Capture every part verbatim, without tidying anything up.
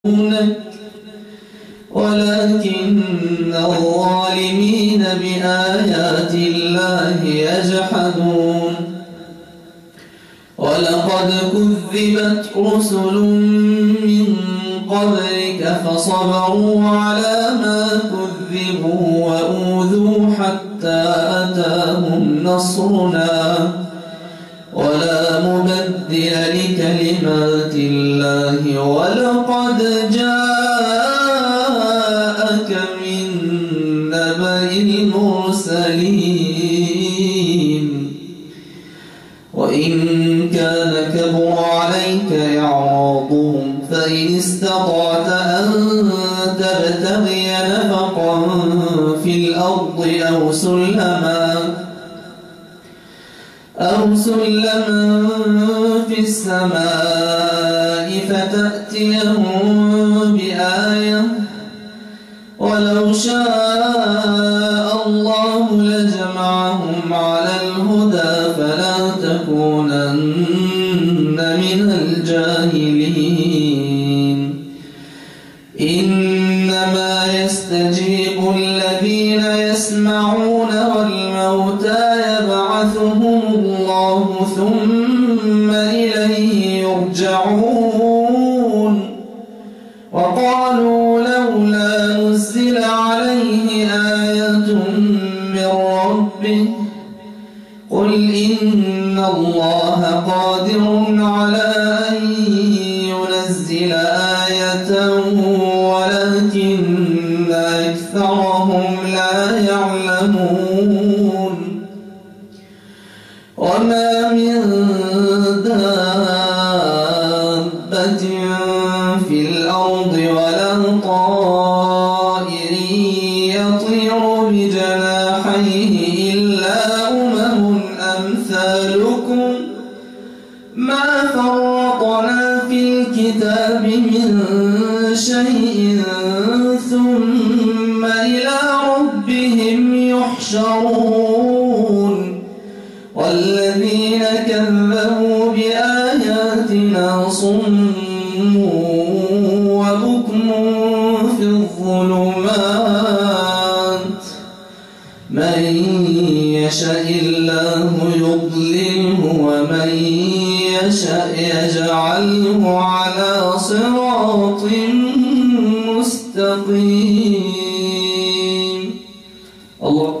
ولكن الظالمين بآيات الله يجحدون. ولقد كذبت رسل من قبلك فصبروا على ما كذبوا وأوذوا حتى أتاهم نصرنا ولا مبدل لكلمات الله. ولقد جاءك من نبأ المرسلين. وإن كان كبر عليك إعراضهم فإن استطعت أن تبتغي نفقا في الأرض أو سلما أو سلما في السماء فتأتيهم بآية ولو شاء الله لجمعهم على الهدى فلا تكونن من الجاهلين. إنما يستجيب الذين يسمعون والموتى يبعثهم الله ثم إليه يرجعون. وقالوا لولا نزل عليه آية من ربه قل إن الله قادر على أن ينزل آية ولكن أكثرهم لا يعلمون. وما من دابة في الأرض ولا طائر يطير بجناحيه إلا أمم أمثالكم ما فرطنا في الكتاب من شيء ثم إلى ربهم يحشرون. والذين كذبوا بآياتنا صم وبكم في الظلمات من يشاء الله يضلله ومن يشاء يجعله على صراط مستقيم. الله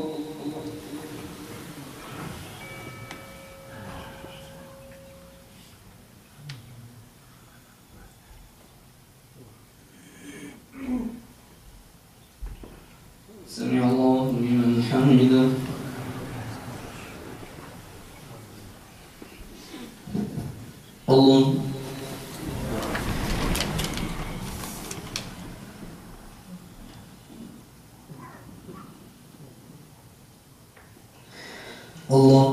سمع الله لمن حمده. الله الله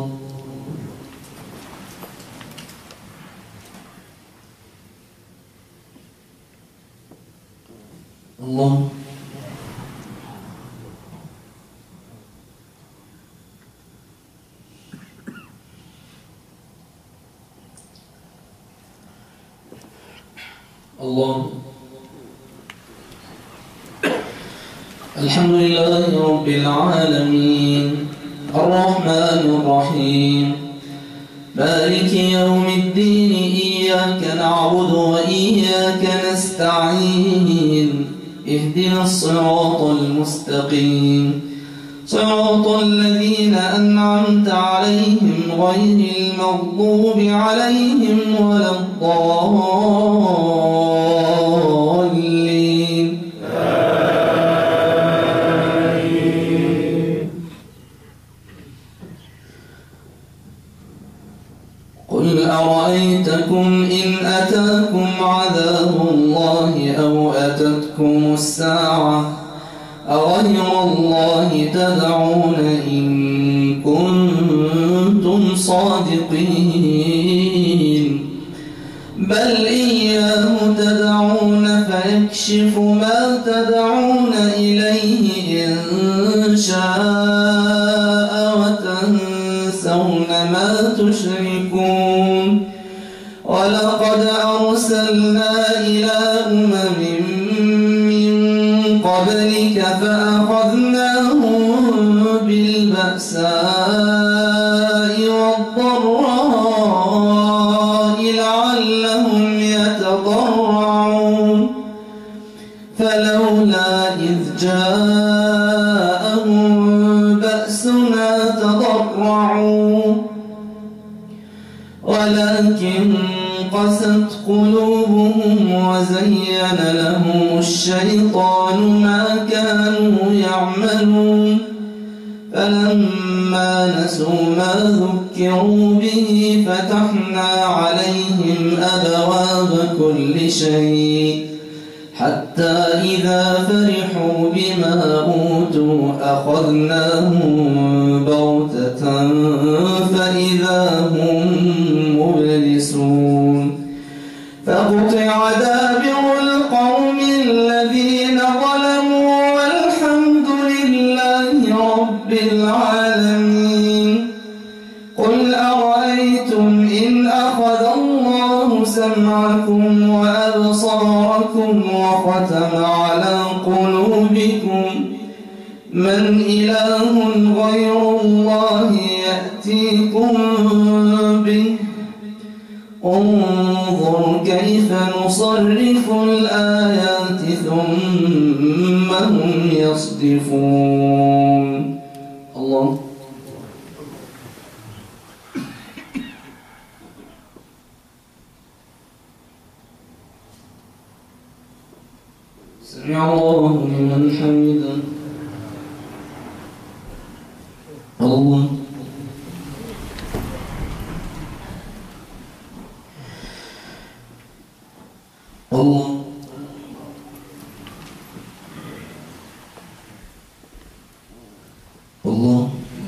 الله الله. الحمد لله رب العالمين الرحمن الرحيم مالك يوم الدين إياك نعبد وإياك نستعين اهدنا الصراط المستقيم صراط الذين أنعمت عليهم غير المغضوب عليهم ولا الضالين. قل أرأيتكم إن أتاكم عذاب الله أو أتتكم الساعة أغير الله تدعون إن كنتم صادقين بل إياه تدعون فيكشف ما تدعون إليه إن شاء وتنسون ما تشركون. ولقد أرسلنا إلى أمم ذلك فأخذناهم بالبأساء والضراء لعلهم يتضرعون فلولا إذ جاءهم بأسنا تضرعوا ولكن قست قلوبهم وزين لهم الشيطان ما كانوا يعملون فلما نسوا ما ذكروا به فتحنا عليهم أبواب كل شيء حتى إذا فرحوا بما أوتوا أخذناهم بغتة فإذا هم مبلسون فقطع دابر القوم الذين ظلموا والحمد لله رب العالمين قل أرأيتم إن أخذ الله سمعكم وأبصاركم وختم على قلوبكم من إله غير الله يأتيكم به انظر كيف نصرف الآيات ثم هم يصدفون. الله سمع الله لمن حمده. الله الله الله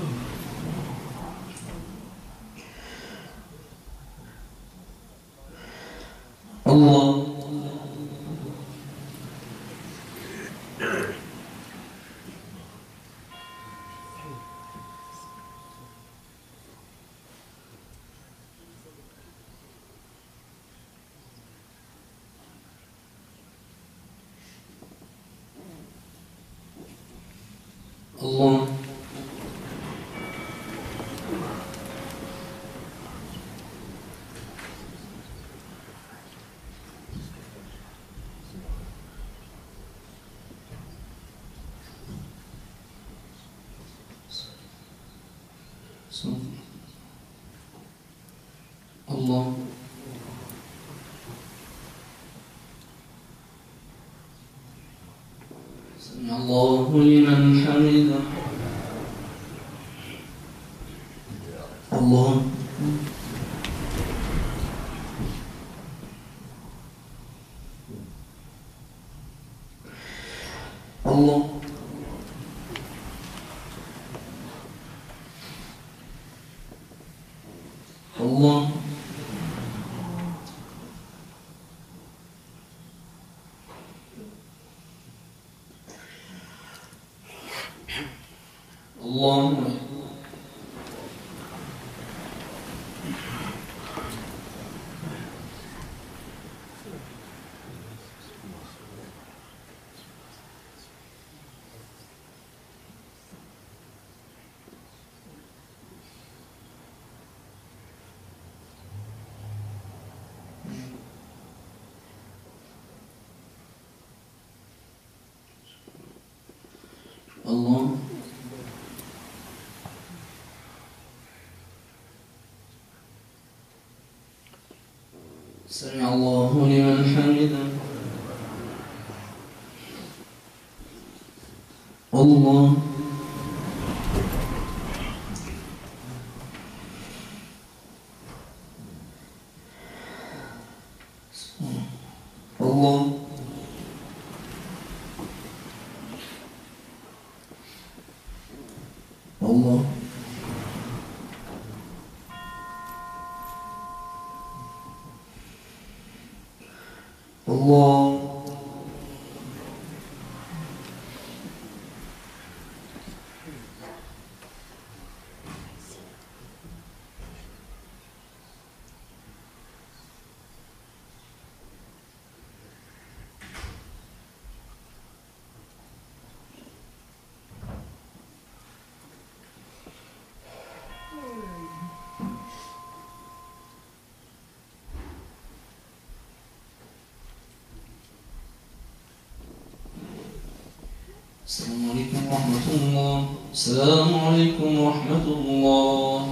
الله الله الله سمع الله لمن حمده. الله الله الله الله الله سمع الله لمن حمده. الله الله الله الله السلام عليكم ورحمة الله. السلام عليكم ورحمة الله.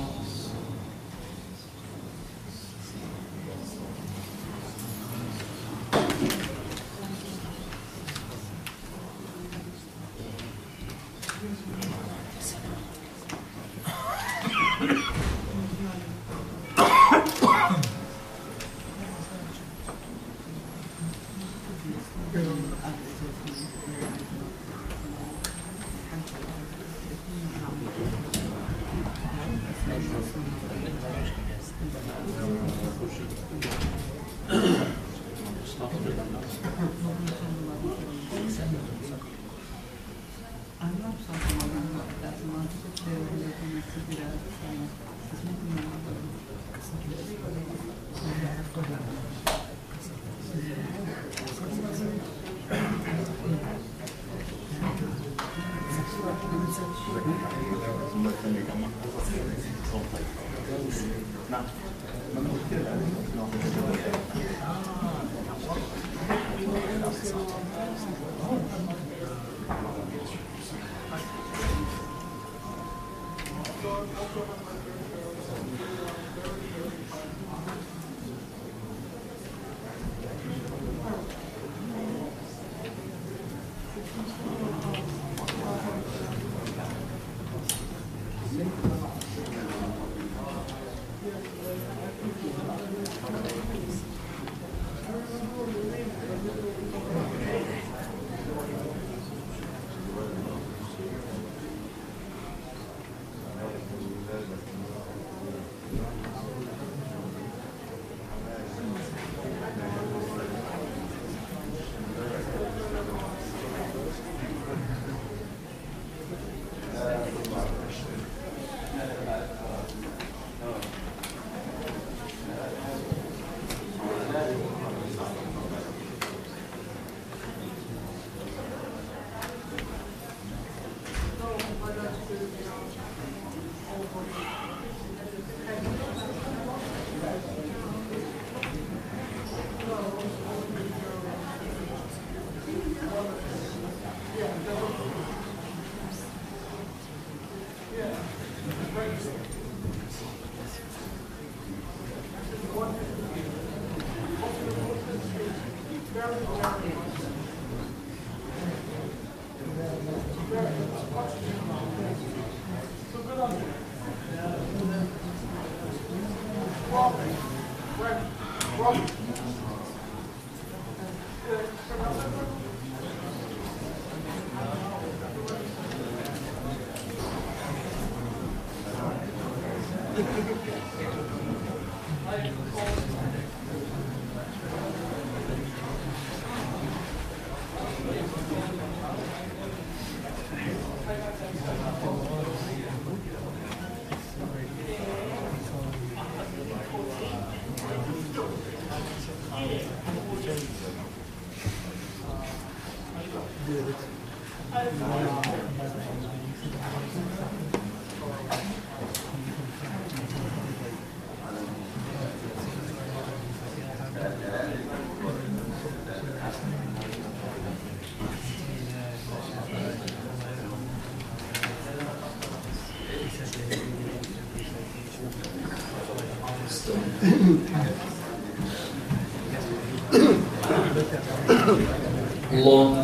الله.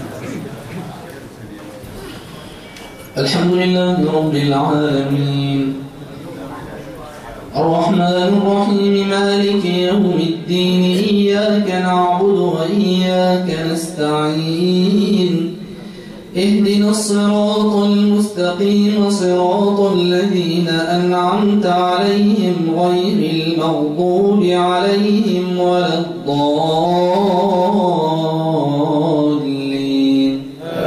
الحمد لله رب العالمين الرحمن الرحيم مالك يوم الدين إياك نعبد وإياك نستعين اهدنا الصراط المستقيم صراط الذين أنعمت عليهم غير المغضوب عليهم ولا الضالين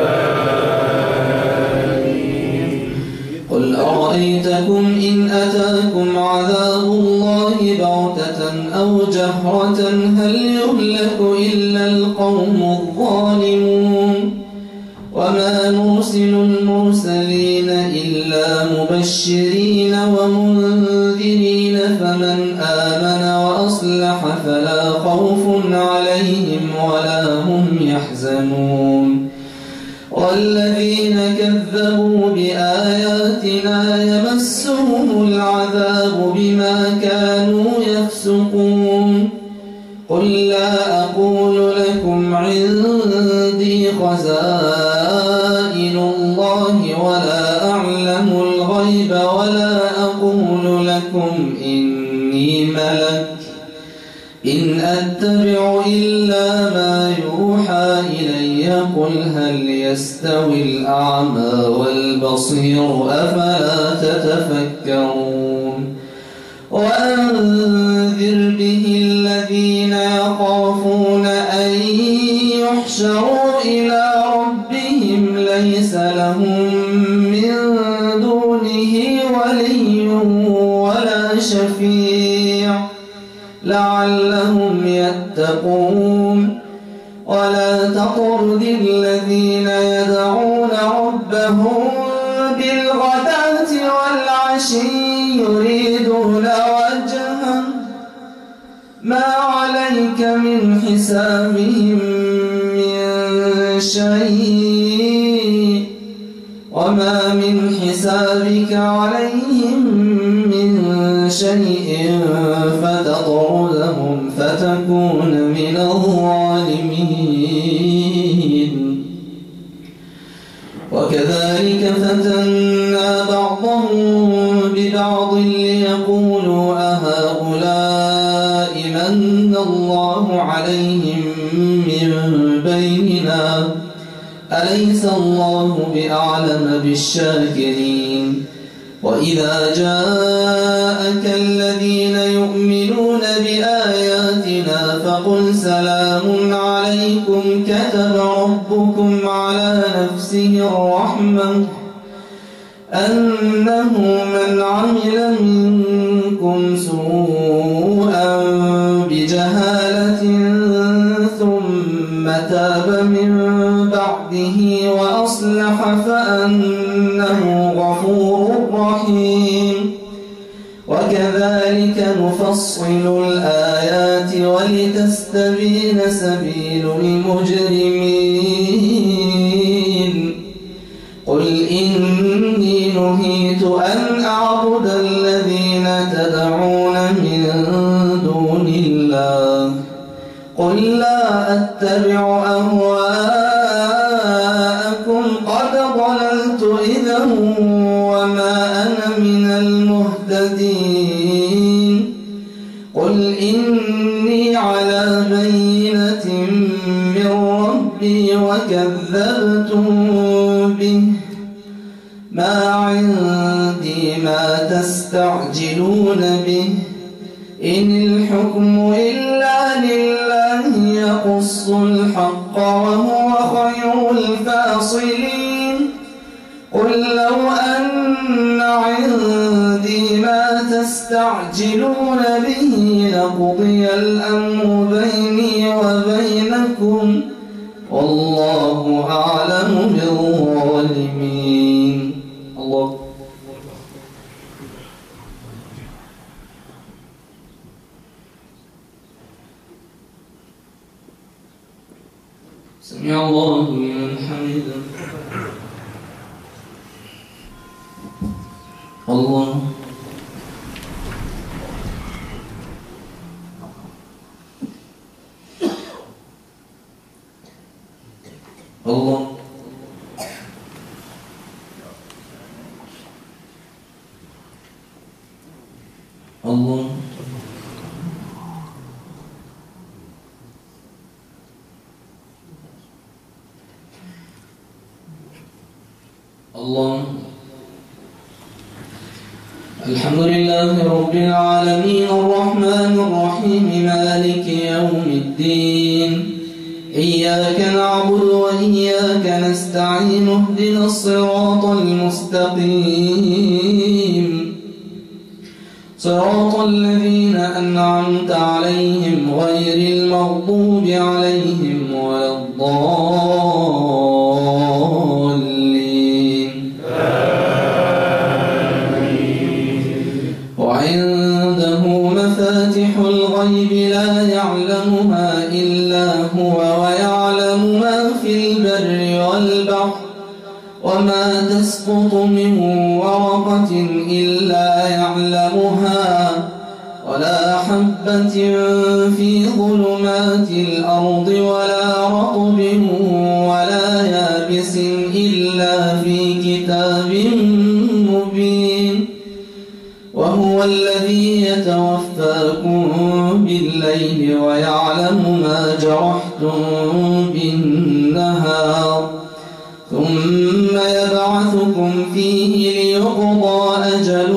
آمين. قل أرأيتكم إن أتاكم عذاب الله بغتة أو جهرة هل يهلك إلا القوم الظالمون وما نرسل المرسلين إلا مبشرين ومنذرين فمن آمن وأصلح فلا خوف عليهم ولا هم يحزنون والذين كذبوا بآياتنا يمسهم العذاب بما كانوا يفسقون قل لا أقول لكم عندي خزائن الله ولا أعلم الغيب ولا أقول لكم إني ملك إن أتبع إلا ما يوحى إلي قل هل يستوي الأعمى والبصير أفلا تتفكرون وأنذر به الذين يخافون أن يحشروا إلى ربهم ليس لهم من دونه ولي ولا شفيع لعلهم يتقون ولا تطرد الذين يدعون ربهم بالغداة والعشي يريدون وجهه ما عليك من حسابهم من شيء وما من حسابك عليهم من شيء فتطردهم فتكون من الظالمين وكذلك فتنا بعضهم ببعض ليقولوا أهؤلاء من الله عليهم من بيننا أليس الله بأعلم بالشاكرين وإذا جاءك الذين يؤمنون بآياتنا فقل سلام عليكم كتب ربكم على نفسه الرحمة أنه من عمل منكم سوءا بجهالة ثم تاب من بعده وأصلح فأنه غفور رحيم وكذلك نفصل الآيات ولتستبين سبيل المجرمين قل إني نهيت أن أعبد الذين تدعون من دون الله قل لا أتبع أهواءكم قد ضللت إذا وما أنا من المهتدين قل إني على بينة من ربي وكذبتم به ما عندي ما تستعجلون به إن الحكم إلا لله يقص الحق وهو خير الفاصلين قل لو أن عندي ما تستعجلون به لقضي الأمر بيني وبينكم والله أعلم بالظالمين الله سمع الله لمن حمده الله الله الله الله الحمد لله رب العالمين الرحمن الرحيم مالك يوم الدين إياك نعبد وإياك نستعين اهدنا الصراط المستقيم صراط الذين أنعمت عليهم غير المغضوب عليهم ولا الضالين وعنده مفاتح الغيب لا يعلمها إلا هو ويعلم ما في البر والبحر وما تسقط من ورقة إلا يعلمها ولا حبة في ظلمات الأرض ولا رطب ولا يابس إلا في كتاب مبين وهو الذي يتوفاكم بالليل ويعلم ما جرحتم بالنهار ثم يبعثكم فيه ليقضى أجل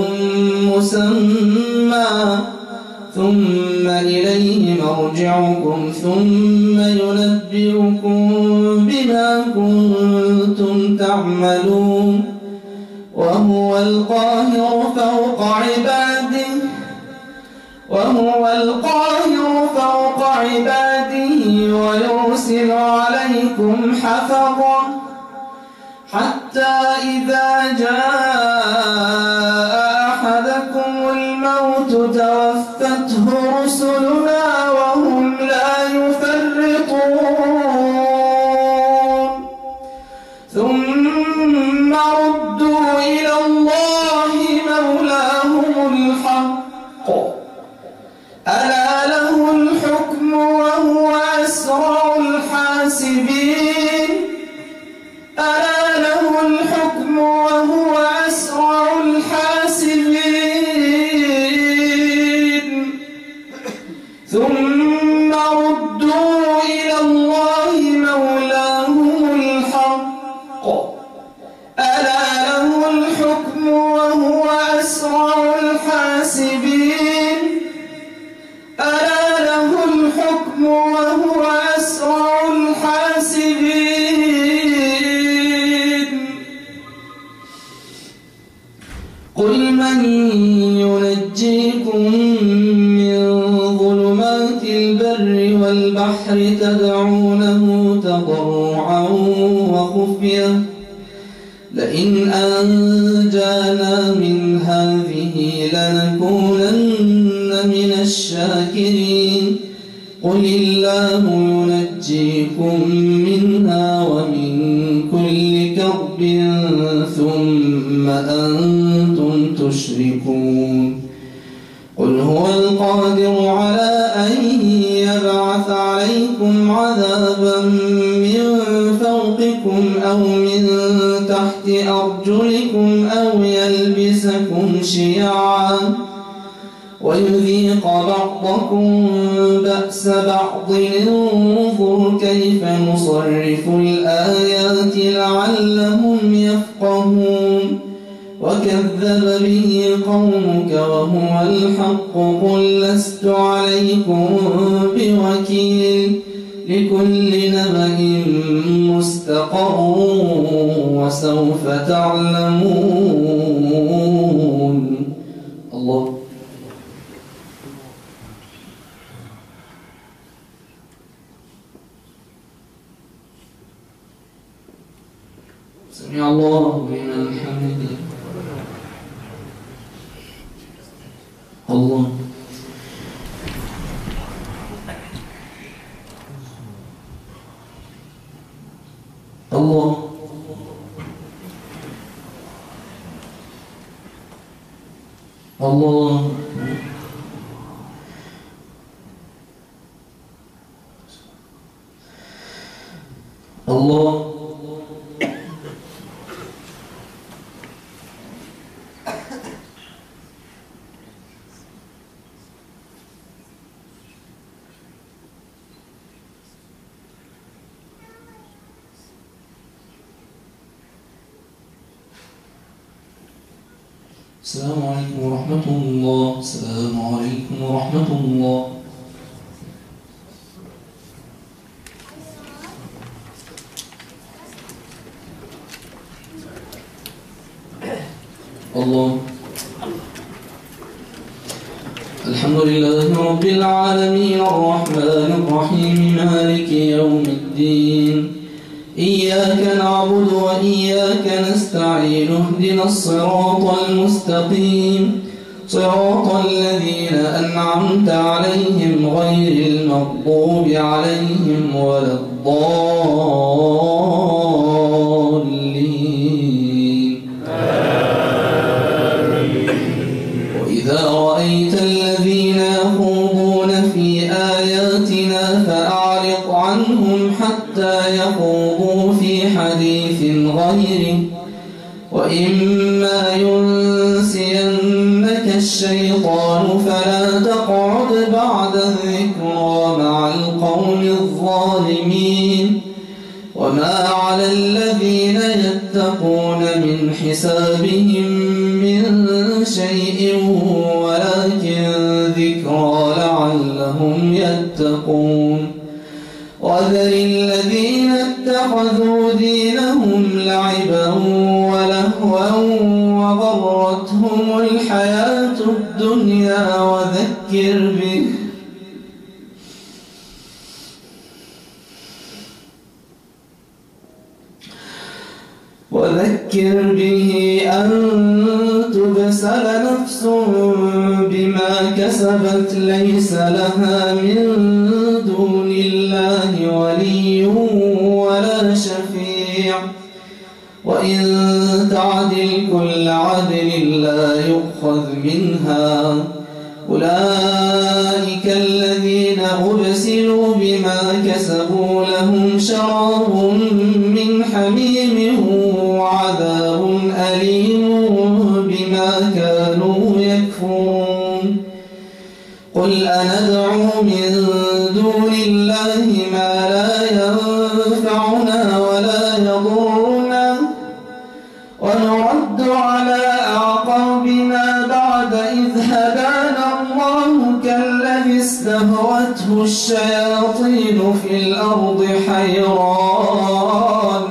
مسمى ثم إليه مرجعكم ثم ينبئكم بما كنتم تعملون وهو القاهر فوق عباده وهو القاهر فوق عباده ويرسل عليكم حفظا حتى إذا جاء أحدكم الموت توفته رسلنا وهم لا يفرطون ثم ردوا إلى الله مولاهم الحق ألا له الحكم وهو أسرع الحاسبين ألا له الحكم وهو أسرع الحاسبين ثم ردوا إلى الله مولاهم الحق ألا له الحكم وهو أسرع الحاسبين ألا له الحكم وهو أسرع الحاسبين قل من ينجيكم من ظلمات البر والبحر تدعونه تضرعا وخفية لئن أنجانا من هذه لنكونن من الشاكرين قل الله ينجيكم منها ومن كل كرب ثم أنتم تشركون قل هو القادر على أن يبعث عليكم عذابا من فوقكم أو من تحت أرجلكم أو يلبسكم شيعا ويذيق بعضكم بأس بعض انظر كيف نصرف الآيات لعلهم يفقهون وكذب به قومك وهو الحق قل لست عليكم بوكيل لكل نبأ مستقر وسوف تعلمون. الله سمع الله لمن حمده. الله الله الله الله السلام عليكم ورحمة الله. السلام عليكم ورحمة الله. الله الحمد لله رب العالمين الرحمن الرحيم مالك يوم الدين إياك نعبد وإياك نستعين اهدنا الصراط المستقيم صراط الذين أنعمت عليهم غير المغضوب عليهم ولا الضالين. نذكره في حديث غيره وإما ينسينك الشيطان فلا تقعد بعد الذكرى مع القوم الظالمين وما على الذين يتقون من حسابهم من شيء ولكن ذكرى لعلهم يتقون وذر الذين اتخذوا دينهم لعبا ولهوا وغرتهم الحياة الدنيا وذكر به وذكر به أن تبسل نفس بما كسبت ليس لها من دون الله ولي ولا شفيع وإن تعدل كل عدل لا يؤخذ منها أولئك الذين أبسلوا بما كسبوا لهم شراب من حميم وعذاب أليم بما كانوا يكفرون قل أندعو من دون الله ما لا ينفعنا ولا يضرنا ونرد على أعقابنا بعد إذ هدانا الله كالذي استهوته الشياطين في الأرض حيران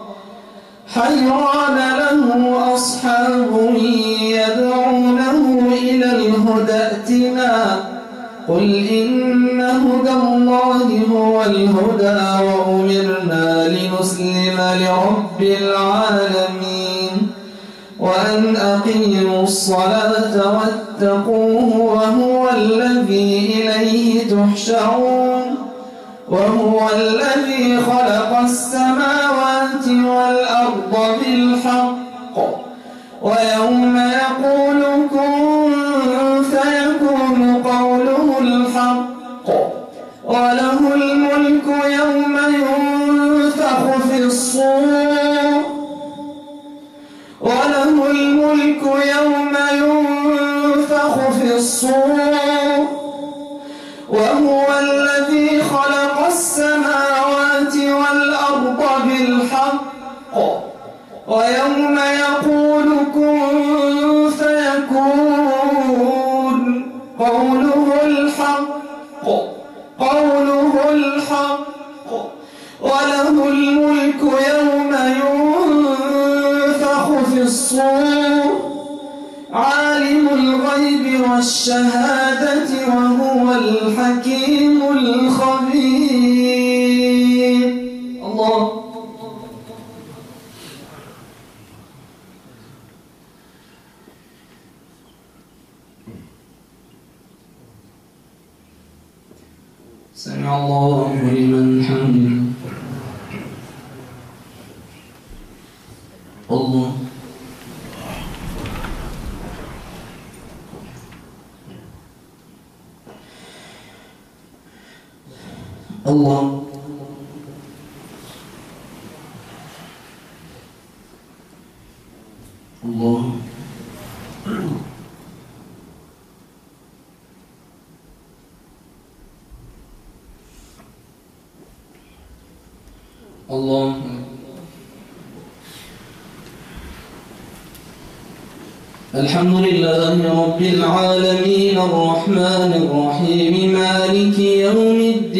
حيران له أصحاب يدعونه إلى الهدى ائتنا قل إن هدى الله هو الهدى وأمرنا لنسلم لرب العالمين وأن أقيموا الصلاة واتقوه وهو الذي إليه تحشرون وهو الذي خلق السماوات والأرض بالحق ويوم يقول كن فيكون قوله الحق وله الملك يوم ينفخ في الصور وله الملك يوم ينفخ في الصور وهو الذي خلق السماوات والأرض بالحق ويوم يقول كن فيكون قوله الحق قوله الحق وله الملك يوم ينفخ في الصور عالم الغيب والشهادة وهو الحكيم الخبير الله سمع الله لمن حمده الله الله الله الله الحمد لله رب العالمين الرحمن الرحيم مالك يوم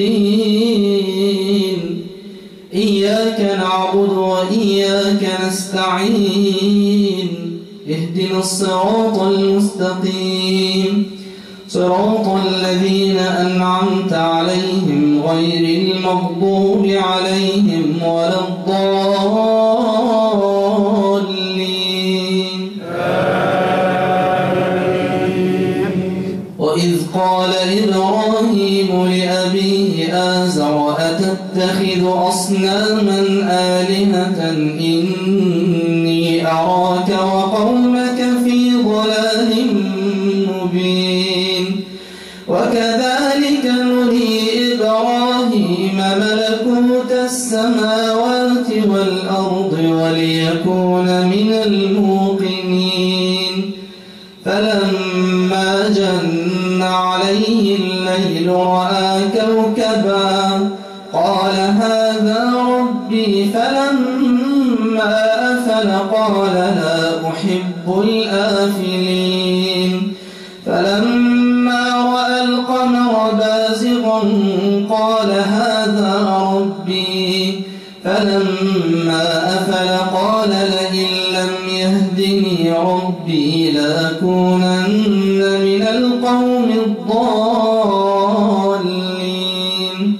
الدين إياك نعبد وإياك نستعين اهدنا الصراط المستقيم صراط الذين أنعمت عليهم غير المغضوب عليهم ولا الضالين وإذ قال إبراهيم لأبيه آزر أتتخذ أصناما آلهة إني أراك وقومك في ضلال مبين وكذلك نري إبراهيم ملكوت السماوات والأرض والأرض وليكون من الموقنين. فلما جن عليه الليل رأى كوكبا قال هذا ربي، فلما أفل قال لا أحب الآفلين. فلما رأى القمر بازغا قال هذا ربي، فلما أفل قال لئن لم يهدني ربي لأكونن من القوم الضالين.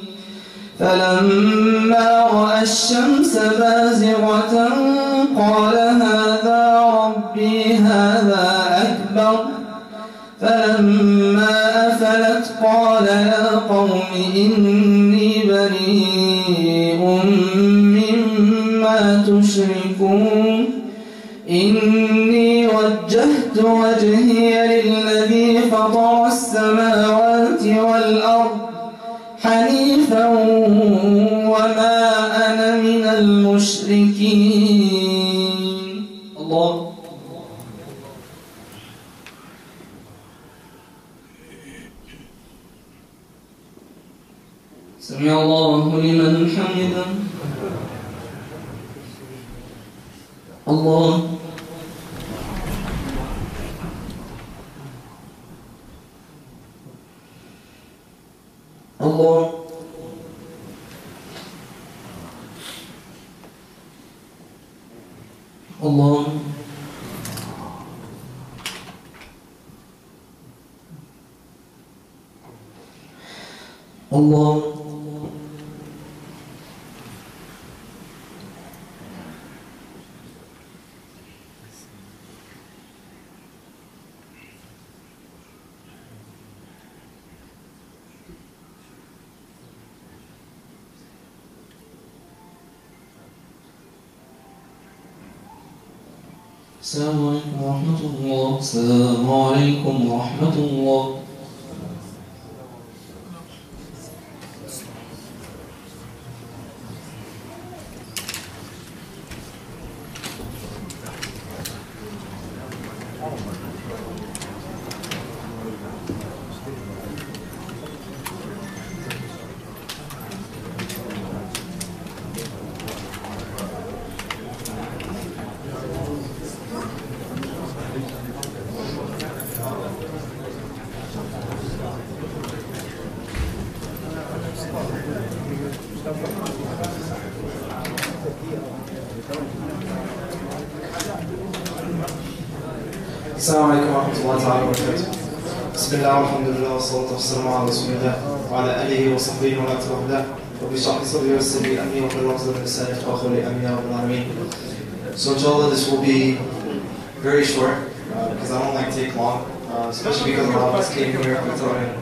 فلما رأى الشمس بازغة قال هذا ربي هذا أكبر. فلما أفلت قال يا قوم إني بريء مما تشركون. إني وجهت وجهي للذي فطر السماوات والأرض حنيفا وما أنا من المشركين. الله. سمع الله لمن حمده. الله. الله. الله. الله. السلام عليكم ورحمة الله. السلام عليكم ورحمة الله. السلام عليكم ورحمة الله تعالى وبركاته. بسم الله والحمد لله والصلاة والسلام على رسول الله وعلى آله وصحبه ومن تبعه. رب اشرح لي صدري ويسر لي أمري واحلل عقدة من لساني يفقهوا قولي. آمين يا رب العالمين. So inshallah this will be very short uh, because I don't like to take long, uh, especially because a lot of us came here for time.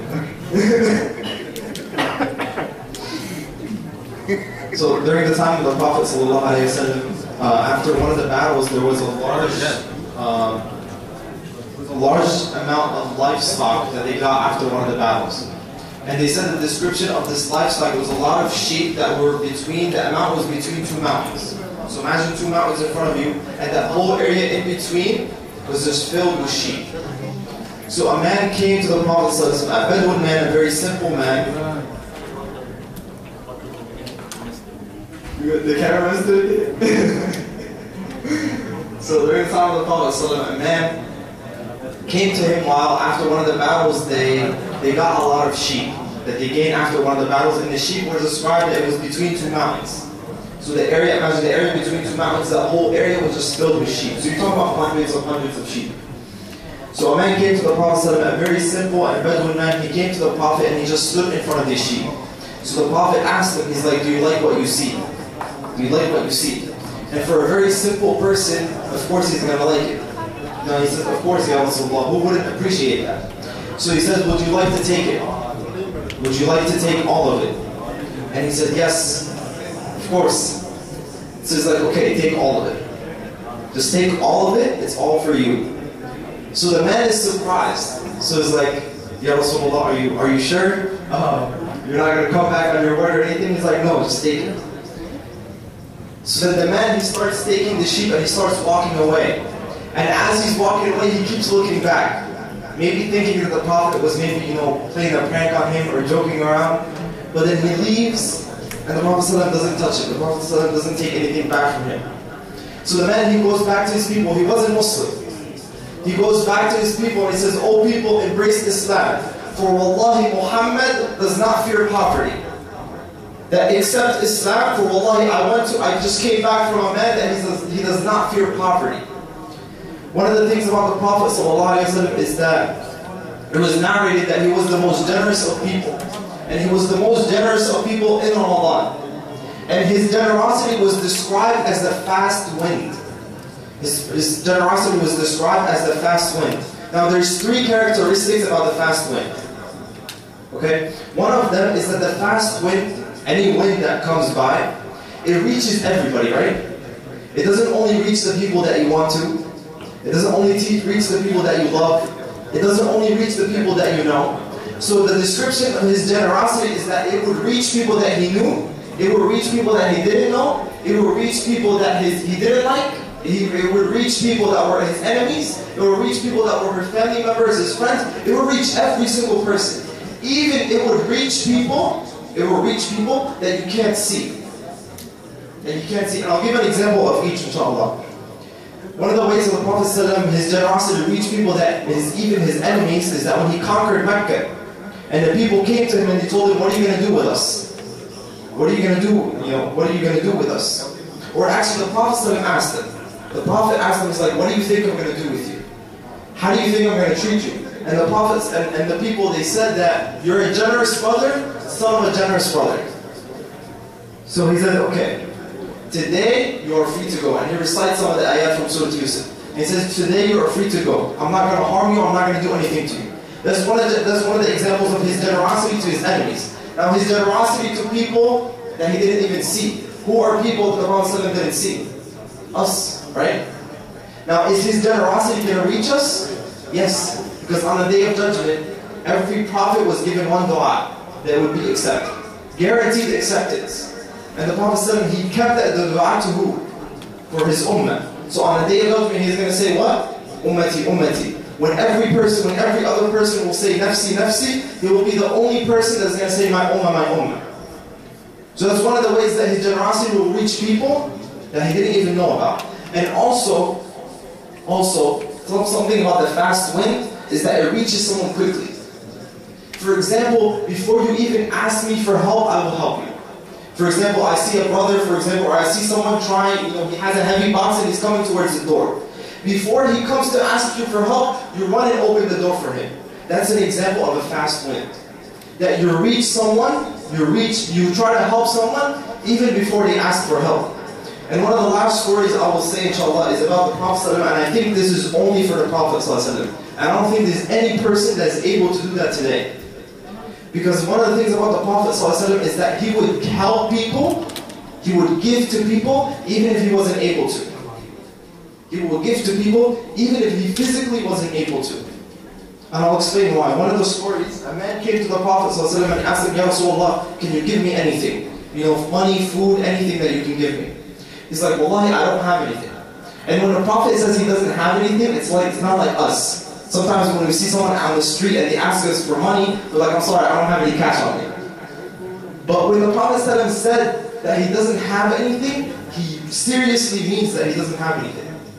So during the time of the Prophet sallallahu alaihi wasallam, uh, after one of the battles, there was a large, um, a large amount of livestock that they got after one of the battles. And they said the description of this livestock, it was a lot of sheep that were between, the amount was between two mountains. So imagine two mountains in front of you, and that whole area in between was just filled with sheep. So a man came to the Prophet sallallahu alaihi wasallam, a Bedouin man, a very simple man. The cameraman's doing it. So during the time of the Prophet sallallahu alaihi wasallam, a man came to him while after one of the battles they they got a lot of sheep that they gained after one of the battles, and the sheep were described that it was between two mountains. So the area, imagine the area between two mountains, that whole area was just filled with sheep. So you're talking about hundreds of hundreds of sheep. So a man came to the Prophet sallallahu alaihi wasallam, a very simple and Bedouin man. He came to the Prophet and he just stood in front of these sheep. So the Prophet asked him, he's like, do you like what you see? Do you like what you see? And for a very simple person, of course he's going to like it. No, he says, of course, Ya Rasulullah, who wouldn't appreciate that? So he says, would you like to take it? Would you like to take all of it? And he said, yes, of course. So he's like, okay, take all of it. Just take all of it, it's all for you. So the man is surprised. So he's like, Ya Rasulullah, are you, are you sure? Uh, you're not going to come back on your word or anything? He's like, no, just take it. So then the man, he starts taking the sheep and he starts walking away. And as he's walking away, he keeps looking back. Maybe thinking that the Prophet was maybe, you know, playing a prank on him or joking around. But then he leaves and the Prophet ﷺ doesn't touch it. The Prophet ﷺ doesn't take anything back from him. So the man, he goes back to his people. He wasn't Muslim. He goes back to his people and he says, "O people, embrace Islam. For Wallahi, Muhammad does not fear poverty. That accept Islam, for Wallahi, I went to, I just came back from a man that he does, he does not fear poverty." One of the things about the Prophet ﷺ is that it was narrated that he was the most generous of people. And he was the most generous of people in Ramadan. And his generosity was described as the fast wind. His, his generosity was described as the fast wind. Now there's three characteristics about the fast wind. Okay? One of them is that the fast wind, any wind that comes by, it reaches everybody, right? It doesn't only reach the people that you want to. It doesn't only reach the people that you love. It doesn't only reach the people that you know. So the description of his generosity is that it would reach people that he knew. It would reach people that he didn't know. It would reach people that his, he didn't like. He, it would reach people that were his enemies. It would reach people that were his family members, his friends. It would reach every single person. Even it would reach people, it will reach people that you can't see. That you can't see. And I'll give an example of each, inshallah. One of the ways of the Prophet ﷺ, his generosity to reach people that is even his enemies, is that when he conquered Mecca, and the people came to him and they told him, "What are you going to do with us? What are you going to do? You know, what are you going to do with us?" Or actually, the Prophet ﷺ asked them. The Prophet asked them, "It's like, what do you think I'm going to do with you? How do you think I'm going to treat you?" And the prophets and, and the people, they said that you're a generous brother, son of a generous brother. So he said, "Okay, today you are free to go." And he recites some of the ayat from Surah Yusuf. And he says, "Today you are free to go. I'm not going to harm you. I'm not going to do anything to you." That's one of the, that's one of the examples of his generosity to his enemies. Now his generosity to people that he didn't even see. Who are people that the Prophet ﷺ didn't see? Us, right? Now is his generosity going to reach us? Yes. Because on the day of judgment, every prophet was given one dua that would be accepted. Guaranteed acceptance. And the Prophet ﷺ, he kept that the dua to who? For his ummah. So on the day of judgment, he's going to say what? Ummati, ummati. When every person, when every other person will say nafsi, nafsi, he will be the only person that's going to say my ummah, my ummah. So that's one of the ways that his generosity will reach people that he didn't even know about. And also, also, something about the fast wind is that it reaches someone quickly. For example, before you even ask me for help, I will help you. For example, I see a brother, for example, or I see someone trying, you know, he has a heavy box and he's coming towards the door. Before he comes to ask you for help, you run and open the door for him. That's an example of a fast wind. That you reach someone, you reach, you try to help someone, even before they ask for help. And one of the last stories I will say, inshallah, is about the Prophet ﷺ, and I think this is only for the Prophet ﷺ. I don't think there's any person that's able to do that today. Because one of the things about the Prophet ﷺ is that he would help people, he would give to people, even if he wasn't able to. He would give to people, even if he physically wasn't able to. And I'll explain why. One of the stories, a man came to the Prophet ﷺ and asked him, "Ya Rasulullah, can you give me anything? You know, money, food, anything that you can give me." He's like, "Wallahi, I don't have anything." And when the Prophet says he doesn't have anything, it's like, it's not like us. Sometimes when we see someone on the street and they ask us for money, we're like, "I'm sorry, I don't have any cash on me." But when the Prophet ﷺ said that he doesn't have anything, he seriously means that he doesn't have anything.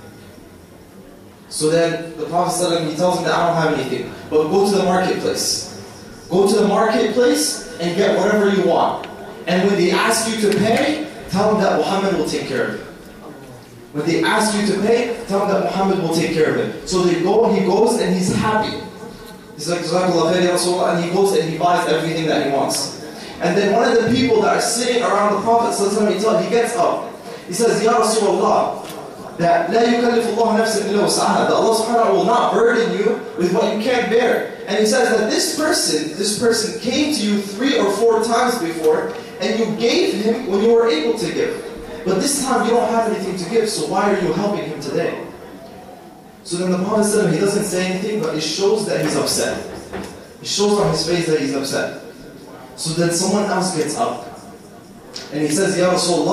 So then the Prophet ﷺ, he tells him that I don't have anything, but go to the marketplace. Go to the marketplace and get whatever you want. And when they ask you to pay, tell them that Muhammad will take care of it. When they ask you to pay, tell them that Muhammad will take care of it. So they go, he goes and he's happy. He's like, "Jazakallah khair, Ya Rasulullah," and he goes and he buys everything that he wants. And then one of the people that are sitting around the Prophet ﷺ, he gets up. He says, "Ya Rasulullah, that لا يكلف الله نفسا إلا وسعها, that Allah subhanahu wa ta'ala will not burden you with what you can't bear." And he says that this person, this person came to you three or four times before, and you gave him when you were able to give. But this time you don't have anything to give, so why are you helping him today? So then the Prophet ﷺ, he doesn't say anything, but it shows that he's upset. It shows on his face that he's upset. So then someone else gets up. And he says, "Ya Rasulullah,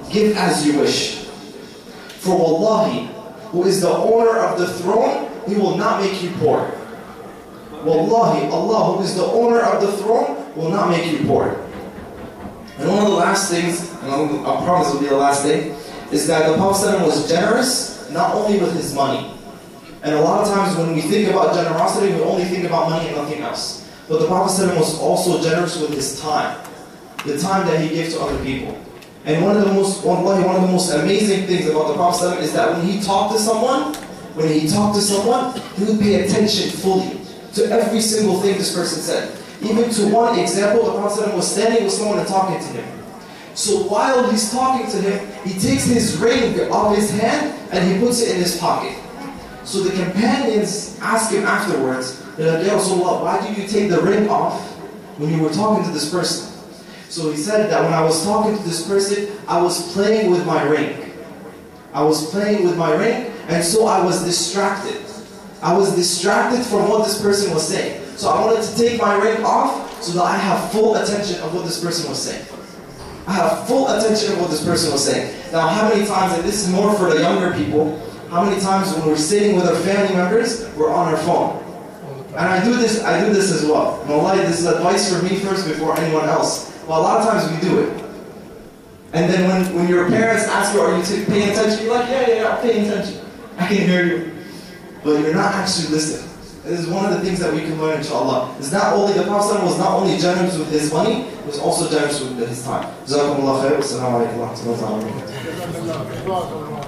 give as you wish. For Wallahi, who is the owner of the throne, He will not make you poor. Wallahi, Allah, who is the owner of the throne, will not make you poor. And one of the last things, and I promise it will be the last thing, is that the Prophet was generous, not only with his money. And a lot of times when we think about generosity, we only think about money and nothing else. But the Prophet was also generous with his time, the time that he gave to other people. And one of the most, wallahi, one of the most amazing things about the Prophet is that when he talked to someone, when he talked to someone, he would pay attention fully to every single thing this person said. Even to one example, the Prophet was standing with someone and talking to him. So while he's talking to him, he takes his ring off his hand and he puts it in his pocket. So the companions ask him afterwards, they're like, Ya Rasulullah, why did you take the ring off when you were talking to this person? So he said that when I was talking to this person, I was playing with my ring. I was playing with my ring, and so I was distracted. I was distracted from what this person was saying. So I wanted to take my ring off so that I have full attention of what this person was saying. I have full attention of what this person was saying. Now how many times, and this is more for the younger people, how many times when we're sitting with our family members, we're on our phone. And I do this, I do this as well. And wallahi, this is advice for me first before anyone else. Well, a lot of times we do it. And then when, when your parents ask you, are you paying attention? You're like, yeah, yeah, yeah, I'm paying attention. I can hear you. But you're not actually listening. This is one of the things that we can learn, inshallah. It's not only, the Prophet was not only generous with his money, he was also generous with his time. Jazakumullah khair. Wassalamu alaikum wa rahmatullahi wa barakatuh.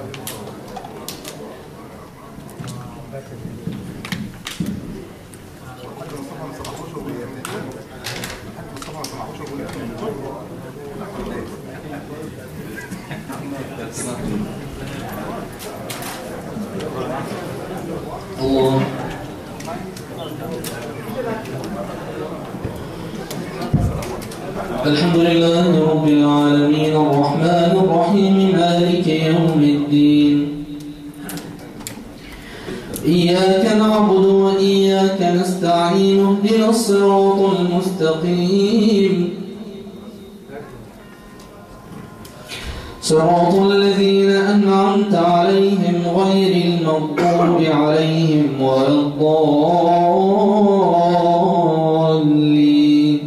Allah. الحمد لله رب العالمين الرحمن الرحيم مالك يوم الدين إياك نعبد وإياك نستعين اهدنا الصراط المستقيم صراط الذين أنعمت عليهم غير المغضوب عليهم ولا الضالين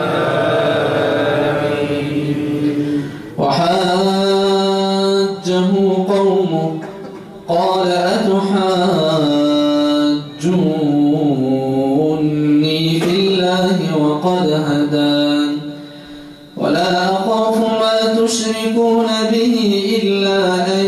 آمين. وحاجه قومه قال أتحاجوني في الله وقد هدان ولا أخاف ما تشركون به إلا أن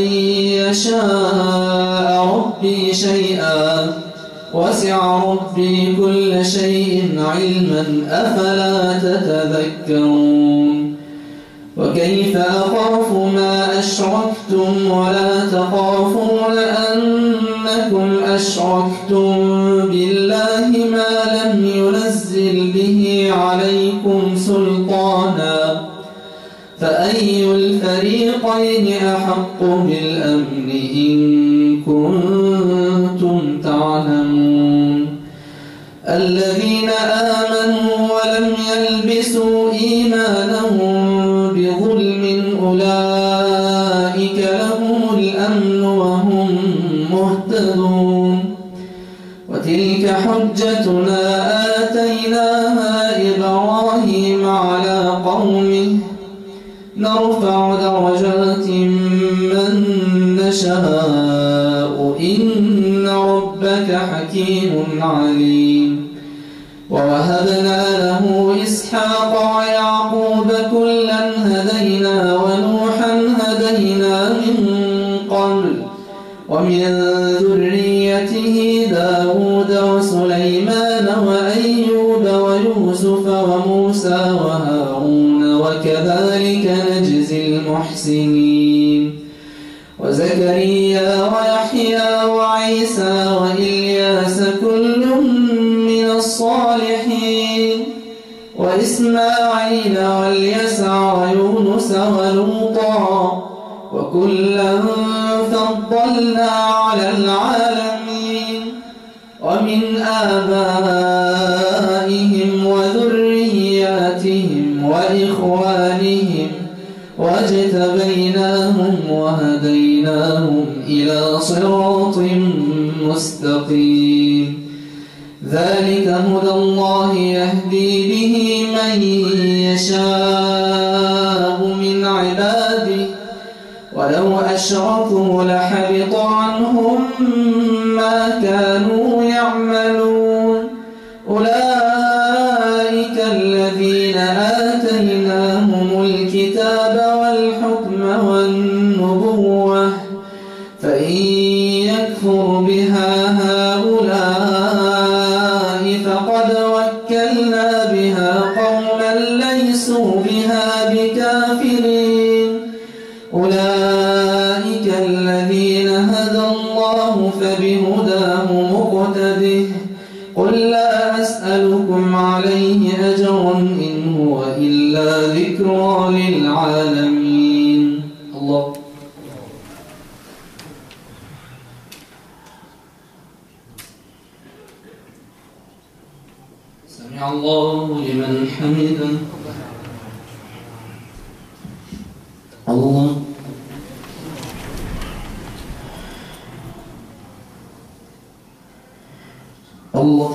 يشاء ربي شيئا وسع ربي كل شيء علما أفلا تتذكرون وكيف أخاف ما أشركتم ولا تخافون أنكم أشركتم بالله ما لم ينزل به عليكم سلطانا فأي الفريقين أحق بالأمن إن كنتم تعلمون الذين آمنوا ولم يلبسوا إيمانهم بظلم أولئك لهم الأمن وهم مهتدون وتلك حجتنا آتيناها إبراهيم على قومه نرفع درجات من نشاء إن ربك حكيم عليم ووهبنا له إسحاق ويعقوب كلا هدينا ونوحا هدينا من قبل ومن ذريته داود وسليمان وأيوب ويوسف وموسى وهارون وكذلك نجزي المحسنين وزكريا ويحيى وعيسى وإلياس كل من الصالحين وإسماعيل واليسع ويونس ولوطا وكلا فضلنا على العالمين ومن آبائهم وذرياتهم وإخوانهم واجتبيناهم وهديناهم إلى صراط مستقيم ذلك هدى الله يهدي به من يشاء من عباده ولو أشركوا لحبط عنهم ما كانوا يعملون أولئك الذين آتيناهم الكتاب والحكم والنبوة فإن يكفر بها هؤلاء فقد وكلنا بها قوما ليسوا بها بكافرين أولئك الذين هدى الله فبهداه مقتده قل لا أسألكم عليه أجرا إن هو إلا ذكرى للعالمين. الله سمع الله لمن حمده. الله الله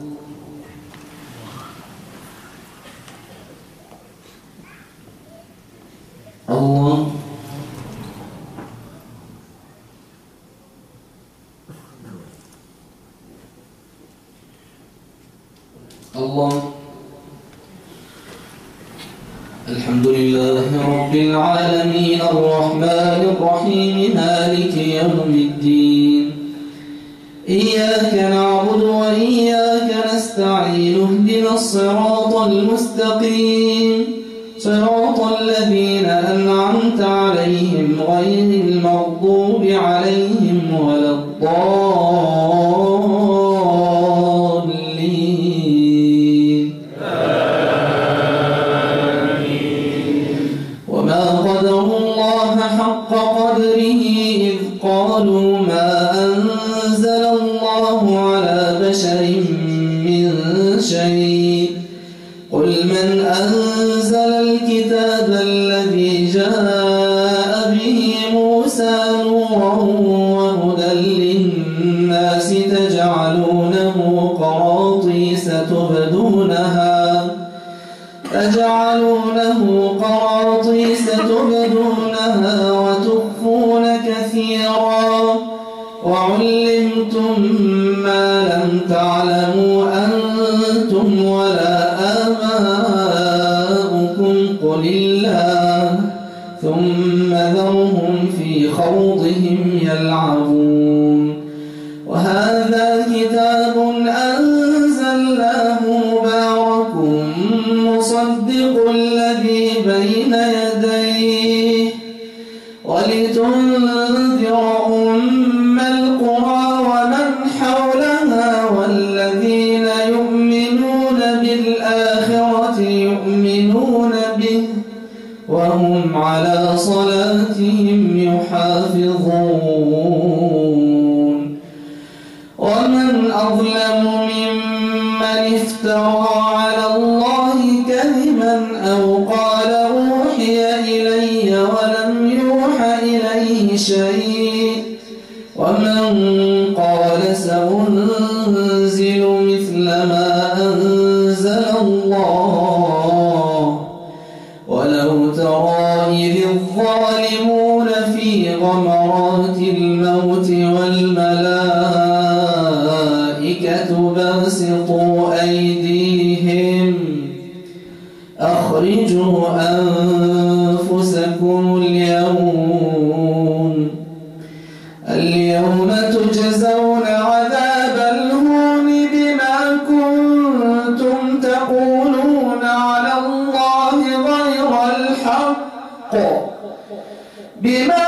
الله الله الحمد لله رب العالمين الرحمن الرحيم مالك يوم الدين إياك نعبد وإياك نستعين اهدنا الصراط المستقيم صراط الذين أنعمت عليهم غير المغضوب عليهم ولا الضالين آمين. وما قدروا الله حق قدره إذ قالوا ما أنزل الله على بشر من شيء قل من أنزل الكتاب الذي جاء به موسى نورا وهدى للناس تجعلونه قراطيس تبدونها تجعلونه قراطيس تبدونها وتخفون كثيرا وعلمتم ما لم تعلموا أنتم ولا آباؤكم قل الله ثم ذرهم في خوضهم يلعبون وهذا كتاب أنزلناه مبارك مصدق الذي بين يديه ولتنذر أم القرى ومن حولها والذين يؤمنون بالآخرة يؤمنون به وهم على صلاتهم يحافظون ومن أظلم ممن افترى على الله كذبا أو قال أوحي إلي ولم يوح إليه شيء ومن قال سأنزل مثل ما أنزل الله ولو ترى إذ الظالمون في غمرات الموت والملائكة باسطوا أيديهم أخرجوا أنفسكم اليوم اليوم تجزون عذاب الهون بما كنتم تقولون على الله غير الحق بما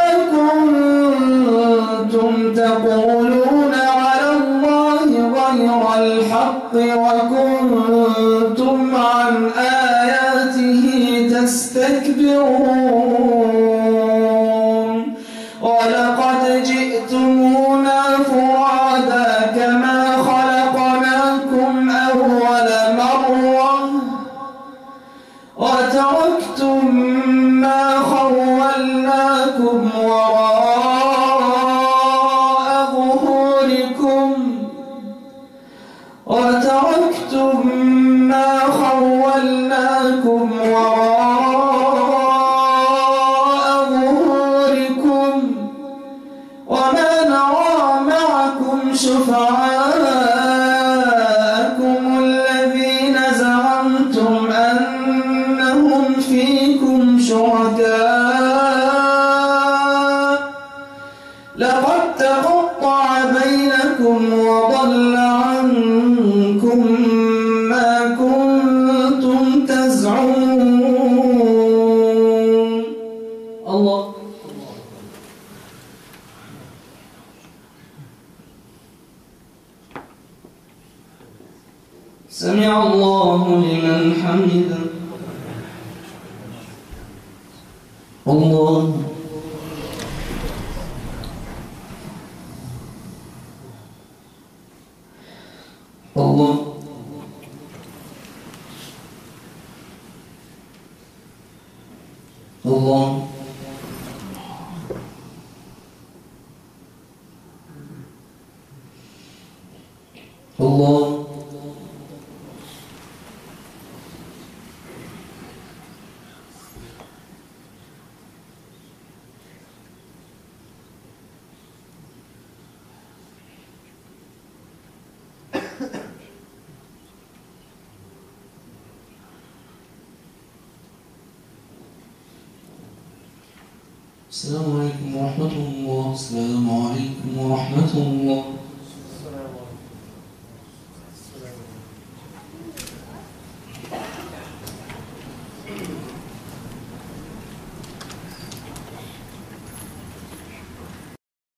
كنتم تقولون على الله غير الحق وكنتم عن آياته تستكبرون ولقد جئتمونا فرادا كما خلقناكم أول مرة وتركتم ما خولناكم وراء نرى معكم شفعاءكم الذين زعمتم أنهم فيكم شركاء لقد تقطع بينكم وضل عنكم ما كنتم تزعمون. الله. سمع الله لمن حمده. الله. الله. الله. الله. السلام عليكم ورحمة الله. السلام عليكم ورحمة الله.